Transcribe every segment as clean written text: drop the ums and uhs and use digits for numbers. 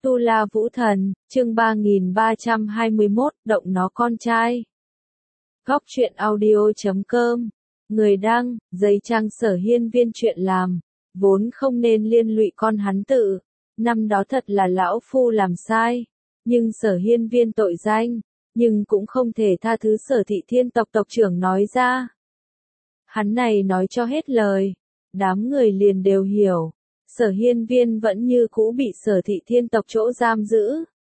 Tu La Vũ Thần, chương 3321, động nó con trai. Góc truyện audio.com. Người đăng, giấy trang Sở Hiên Viên chuyện làm, vốn không nên liên lụy con hắn tự. Năm đó thật là lão phu làm sai, nhưng Sở Hiên Viên tội danh, nhưng cũng không thể tha thứ Sở Thị Thiên tộc tộc trưởng nói ra. Hắn này nói cho hết lời, đám người liền đều hiểu. Sở Hiên Viên vẫn như cũ bị Sở Thị Thiên tộc chỗ giam giữ.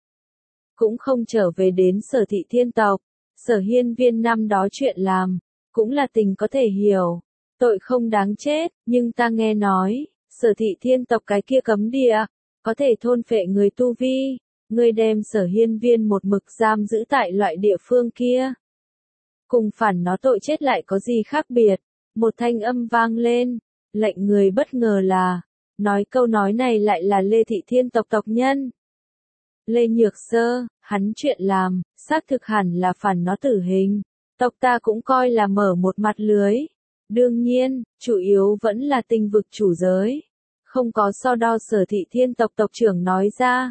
Cũng không trở về đến Sở Thị Thiên tộc. Sở Hiên Viên năm đó chuyện làm, cũng là tình có thể hiểu. Tội không đáng chết, nhưng ta nghe nói, Sở Thị Thiên tộc cái kia cấm địa, có thể thôn phệ người tu vi. Ngươi đem Sở Hiên Viên một mực giam giữ tại loại địa phương kia. Cùng phản nó tội chết lại có gì khác biệt? Một thanh âm vang lên, lệnh người bất ngờ là, nói câu nói này lại là Lê Thị Thiên tộc tộc nhân. Lê Nhược Sơ, hắn chuyện làm, xác thực hẳn là phản nó tử hình. Tộc ta cũng coi là mở một mặt lưới. Đương nhiên, chủ yếu vẫn là tinh vực chủ giới. Không có so đo Sở Thị Thiên tộc tộc trưởng nói ra.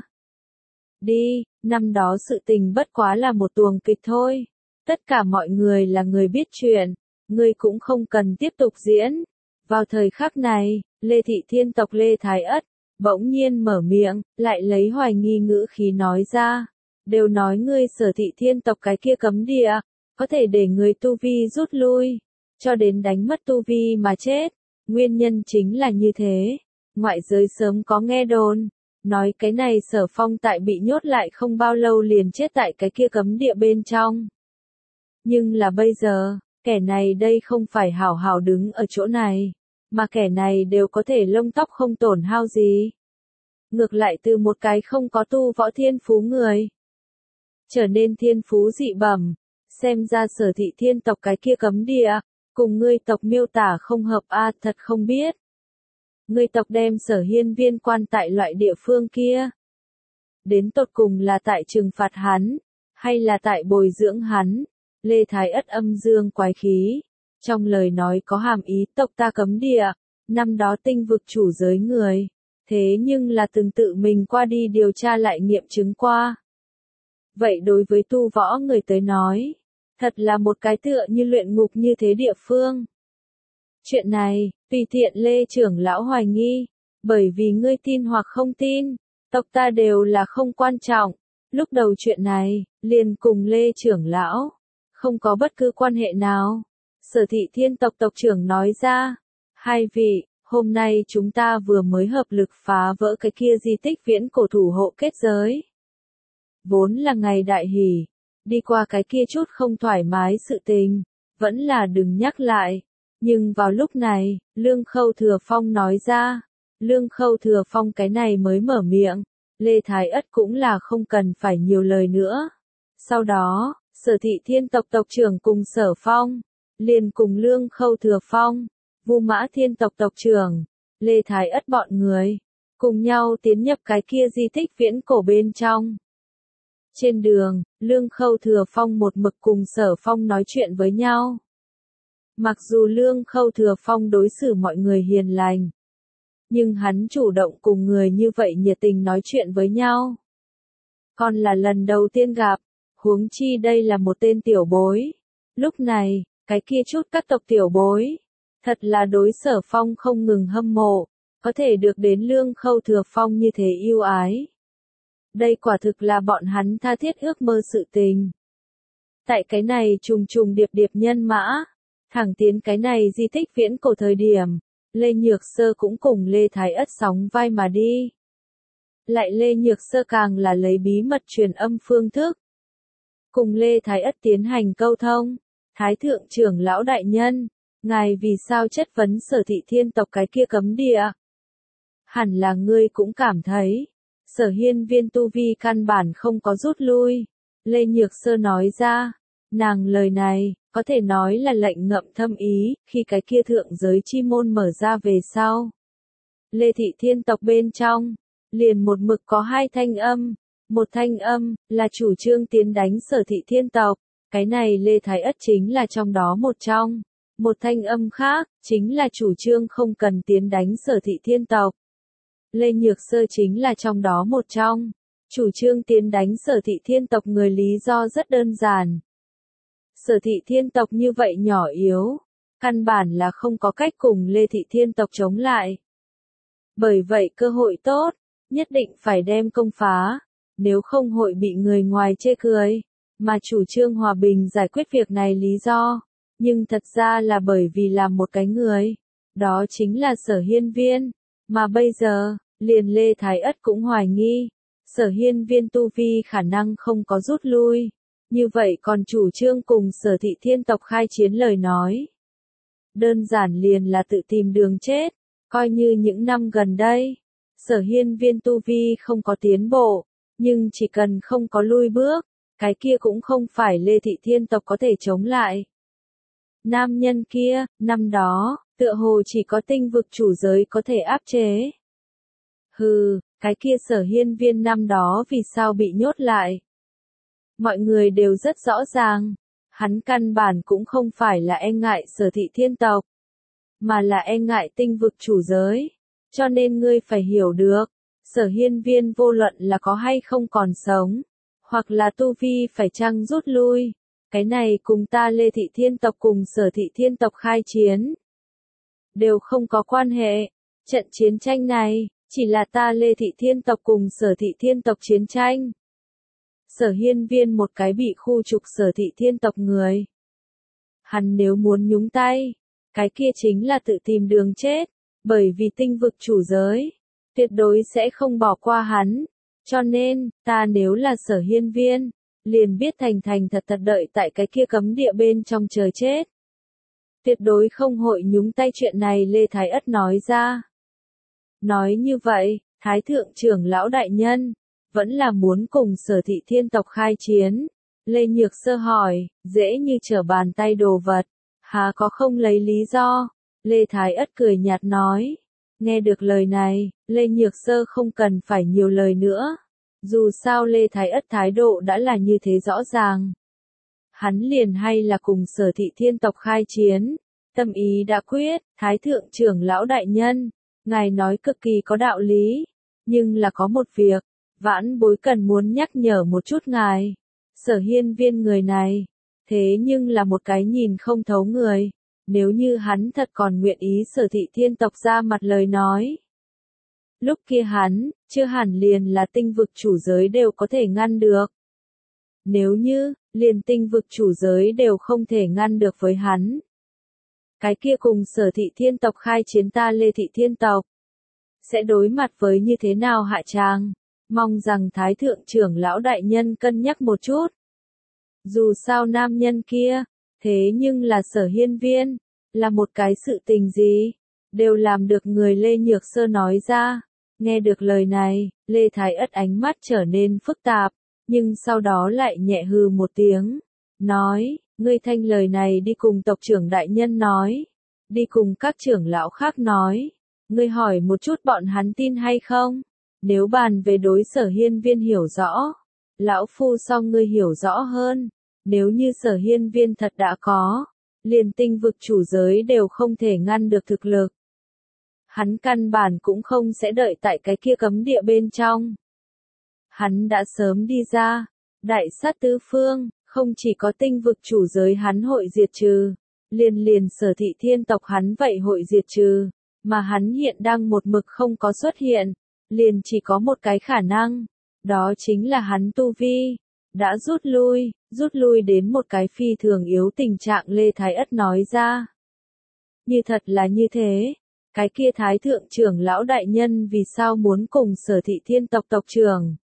Đi, năm đó sự tình bất quá là một tuồng kịch thôi. Tất cả mọi người là người biết chuyện. Ngươi cũng không cần tiếp tục diễn. Vào thời khắc này, Lê Thị Thiên tộc Lê Thái Ất, bỗng nhiên mở miệng, lại lấy hoài nghi ngữ khí nói ra. Đều nói ngươi Sở Thị Thiên tộc cái kia cấm địa, có thể để người tu vi rút lui, cho đến đánh mất tu vi mà chết. Nguyên nhân chính là như thế. Ngoại giới sớm có nghe đồn, nói cái này Sở Phong tại bị nhốt lại không bao lâu liền chết tại cái kia cấm địa bên trong. Nhưng là bây giờ, kẻ này đây không phải hảo hảo đứng ở chỗ này, mà kẻ này đều có thể lông tóc không tổn hao gì. Ngược lại từ một cái không có tu võ thiên phú người, trở nên thiên phú dị bẩm, xem ra Sở Thị Thiên tộc cái kia cấm địa, cùng ngươi tộc miêu tả không hợp thật không biết. Ngươi tộc đem Sở Hiên Viên quan tại loại địa phương kia. Đến tột cùng là tại trừng phạt hắn, hay là tại bồi dưỡng hắn? Lê Thái Ất âm dương quái khí, trong lời nói có hàm ý tộc ta cấm địa, năm đó tinh vực chủ giới người, thế nhưng là từng tự mình qua đi điều tra lại nghiệm chứng qua. Vậy đối với tu võ người tới nói, thật là một cái tựa như luyện ngục như thế địa phương. Chuyện này, tùy tiện Lê trưởng lão hoài nghi, bởi vì ngươi tin hoặc không tin, tộc ta đều là không quan trọng. Lúc đầu chuyện này, liền cùng Lê trưởng lão, không có bất cứ quan hệ nào. Sở Thị Thiên tộc tộc trưởng nói ra, hai vị, hôm nay chúng ta vừa mới hợp lực phá vỡ cái kia di tích viễn cổ thủ hộ kết giới. Vốn là ngày đại hỷ, đi qua cái kia chút không thoải mái sự tình, vẫn là đừng nhắc lại. Nhưng vào lúc này, Lương Khâu Thừa Phong nói ra, Lương Khâu Thừa Phong cái này mới mở miệng, Lê Thái Ất cũng là không cần phải nhiều lời nữa. Sau đó, Sở Thị Thiên tộc tộc trưởng cùng Sở Phong, liền cùng Lương Khâu Thừa Phong, Vu Mã Thiên tộc tộc trưởng, Lê Thái Ất bọn người, cùng nhau tiến nhập cái kia di tích viễn cổ bên trong. Trên đường, Lương Khâu Thừa Phong một mực cùng Sở Phong nói chuyện với nhau. Mặc dù Lương Khâu Thừa Phong đối xử mọi người hiền lành, nhưng hắn chủ động cùng người như vậy nhiệt tình nói chuyện với nhau. Còn là lần đầu tiên gặp, huống chi đây là một tên tiểu bối. Lúc này, cái kia chút các tộc tiểu bối, thật là đối Sở Phong không ngừng hâm mộ, có thể được đến Lương Khâu Thừa Phong như thế yêu ái. Đây quả thực là bọn hắn tha thiết ước mơ sự tình. Tại cái này trùng trùng điệp điệp nhân mã, thẳng tiến cái này di tích viễn cổ thời điểm, Lê Nhược Sơ cũng cùng Lê Thái Ất sóng vai mà đi. Lại Lê Nhược Sơ càng là lấy bí mật truyền âm phương thức, cùng Lê Thái Ất tiến hành câu thông. Thái thượng trưởng lão đại nhân, ngài vì sao chất vấn Sở Thị Thiên tộc cái kia cấm địa? Hẳn là ngươi cũng cảm thấy, Sở Hiên Viên tu vi căn bản không có rút lui. Lê Nhược Sơ nói ra, nàng lời này, có thể nói là lệnh ngậm thâm ý, khi cái kia thượng giới chi môn mở ra về sau. Lê Thị Thiên tộc bên trong, liền một mực có hai thanh âm. Một thanh âm, là chủ trương tiến đánh Sở Thị Thiên tộc, cái này Lê Thái Ất chính là trong đó một trong. Một thanh âm khác, chính là chủ trương không cần tiến đánh Sở Thị Thiên tộc. Lê Nhược Sơ chính là trong đó một trong. Chủ trương tiến đánh Sở Thị Thiên tộc người lý do rất đơn giản. Sở Thị Thiên tộc như vậy nhỏ yếu, căn bản là không có cách cùng Lê Thị Thiên tộc chống lại. Bởi vậy cơ hội tốt, nhất định phải đem công phá, nếu không hội bị người ngoài chê cười, mà chủ trương hòa bình giải quyết việc này lý do, nhưng thật ra là bởi vì làm một cái người, đó chính là Sở Hiên Viên, mà bây giờ, liền Lê Thái Ất cũng hoài nghi, Sở Hiên Viên tu vi khả năng không có rút lui, như vậy còn chủ trương cùng Sở Thị Thiên tộc khai chiến lời nói. Đơn giản liền là tự tìm đường chết, coi như những năm gần đây, Sở Hiên Viên tu vi không có tiến bộ, nhưng chỉ cần không có lui bước, cái kia cũng không phải Lê Thị Thiên tộc có thể chống lại. Nam nhân kia, năm đó, tựa hồ chỉ có tinh vực chủ giới có thể áp chế. Hừ, cái kia Sở Hiên Viên năm đó vì sao bị nhốt lại? Mọi người đều rất rõ ràng, hắn căn bản cũng không phải là e ngại Sở Thị Thiên tộc, mà là e ngại tinh vực chủ giới. Cho nên ngươi phải hiểu được, Sở Hiên Viên vô luận là có hay không còn sống, hoặc là tu vi phải chăng rút lui, cái này cùng ta Lê Thị Thiên tộc cùng Sở Thị Thiên tộc khai chiến, đều không có quan hệ. Trận chiến tranh này, chỉ là ta Lê Thị Thiên tộc cùng Sở Thị Thiên tộc chiến tranh. Sở Hiên Viên một cái bị khu trục Sở Thị Thiên tộc người. Hắn nếu muốn nhúng tay, cái kia chính là tự tìm đường chết, bởi vì tinh vực chủ giới, tuyệt đối sẽ không bỏ qua hắn. Cho nên, ta nếu là Sở Hiên Viên, liền biết thành thành thật thật đợi tại cái kia cấm địa bên trong chờ chết. Tuyệt đối không hội nhúng tay chuyện này, Lê Thái Ất nói ra. Nói như vậy, Thái Thượng trưởng lão đại nhân, vẫn là muốn cùng Sở Thị Thiên tộc khai chiến. Lê Nhược Sơ hỏi, dễ như trở bàn tay đồ vật, há có không lấy lý do? Lê Thái Ất cười nhạt nói. Nghe được lời này, Lê Nhược Sơ không cần phải nhiều lời nữa. Dù sao Lê Thái Ất thái độ đã là như thế rõ ràng. Hắn liền hay là cùng Sở Thị Thiên tộc khai chiến. Tâm ý đã quyết, Thái Thượng trưởng lão đại nhân, ngài nói cực kỳ có đạo lý. Nhưng là có một việc, vãn bối cần muốn nhắc nhở một chút ngài. Sở Hiên Viên người này, thế nhưng là một cái nhìn không thấu người. Nếu như hắn thật còn nguyện ý Sở Thị Thiên tộc ra mặt lời nói. Lúc kia hắn, chưa hẳn liền là tinh vực chủ giới đều có thể ngăn được. Nếu như, liền tinh vực chủ giới đều không thể ngăn được với hắn. Cái kia cùng Sở Thị Thiên tộc khai chiến ta Lê Thị Thiên tộc. Sẽ đối mặt với như thế nào hạ tràng? Mong rằng Thái Thượng trưởng lão đại nhân cân nhắc một chút. Dù sao nam nhân kia, thế nhưng là Sở Hiên Viên, là một cái sự tình gì, đều làm được người. Lê Nhược Sơ nói ra. Nghe được lời này, Lê Thái Ất ánh mắt trở nên phức tạp, nhưng sau đó lại nhẹ hừ một tiếng, nói, ngươi thanh lời này đi cùng tộc trưởng đại nhân nói, đi cùng các trưởng lão khác nói, ngươi hỏi một chút bọn hắn tin hay không, nếu bàn về đối Sở Hiên Viên hiểu rõ, lão phu so ngươi hiểu rõ hơn, nếu như Sở Hiên Viên thật đã có, liền tinh vực chủ giới đều không thể ngăn được thực lực. Hắn căn bản cũng không sẽ đợi tại cái kia cấm địa bên trong. Hắn đã sớm đi ra, đại sát tứ phương, không chỉ có tinh vực chủ giới hắn hội diệt trừ, liền Sở Thị Thiên tộc hắn vậy hội diệt trừ, mà hắn hiện đang một mực không có xuất hiện, liền chỉ có một cái khả năng, đó chính là hắn tu vi, đã rút lui đến một cái phi thường yếu tình trạng. Lê Thái Ất nói ra. Như thật là như thế. Cái kia Thái Thượng trưởng lão đại nhân vì sao muốn cùng Sở Thị Thiên tộc tộc trưởng?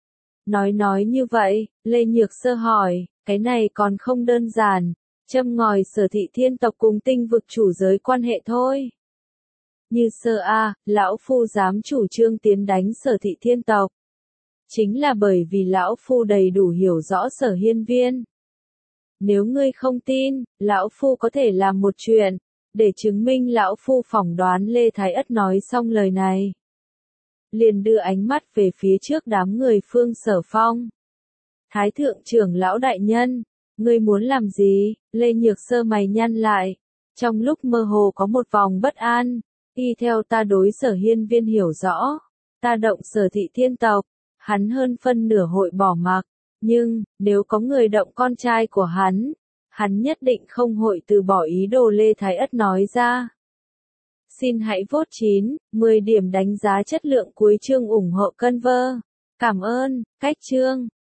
Nói như vậy, Lê Nhược Sơ hỏi, cái này còn không đơn giản, châm ngòi Sở Thị Thiên tộc cùng tinh vực chủ giới quan hệ thôi. Như Sơ a, lão phu dám chủ trương tiến đánh Sở Thị Thiên tộc. Chính là bởi vì lão phu đầy đủ hiểu rõ Sở Hiên Viên. Nếu ngươi không tin, lão phu có thể làm một chuyện. Để chứng minh lão phu phỏng đoán. Lê Thái Ất nói xong lời này, liền đưa ánh mắt về phía trước đám người Phương Sở Phong. Thái Thượng trưởng lão đại nhân, ngươi muốn làm gì? Lê Nhược Sơ mày nhăn lại, trong lúc mơ hồ có một vòng bất an. Y theo ta đối Sở Hiên Viên hiểu rõ, ta động Sở Thị Thiên tộc, hắn hơn phân nửa hội bỏ mặc. Nhưng, nếu có người động con trai của hắn nhất định không hội từ bỏ ý đồ, Lê Thái Ất nói ra. Xin hãy vote 9, 10 điểm đánh giá chất lượng cuối chương ủng hộ Conver. Cảm ơn, cách chương.